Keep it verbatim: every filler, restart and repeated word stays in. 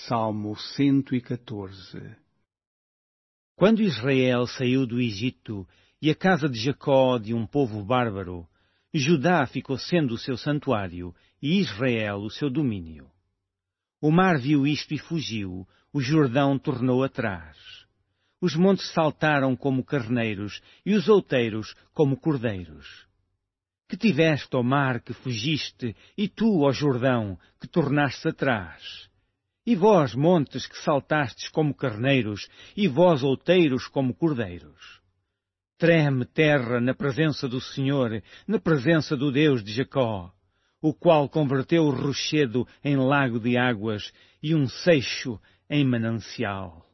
Salmo cento e catorze. Quando Israel saiu do Egito e a casa de Jacó de um povo bárbaro, Judá ficou sendo o seu santuário e Israel o seu domínio. O mar viu isto e fugiu, o Jordão tornou atrás. Os montes saltaram como carneiros e os outeiros como cordeiros. Que tiveste, ó mar, que fugiste, e tu, ó Jordão, que tornaste atrás? E vós, montes, que saltastes como carneiros, e vós, outeiros, como cordeiros? Treme terra na presença do Senhor, na presença do Deus de Jacó, o qual converteu o rochedo em lago de águas e um seixo em manancial.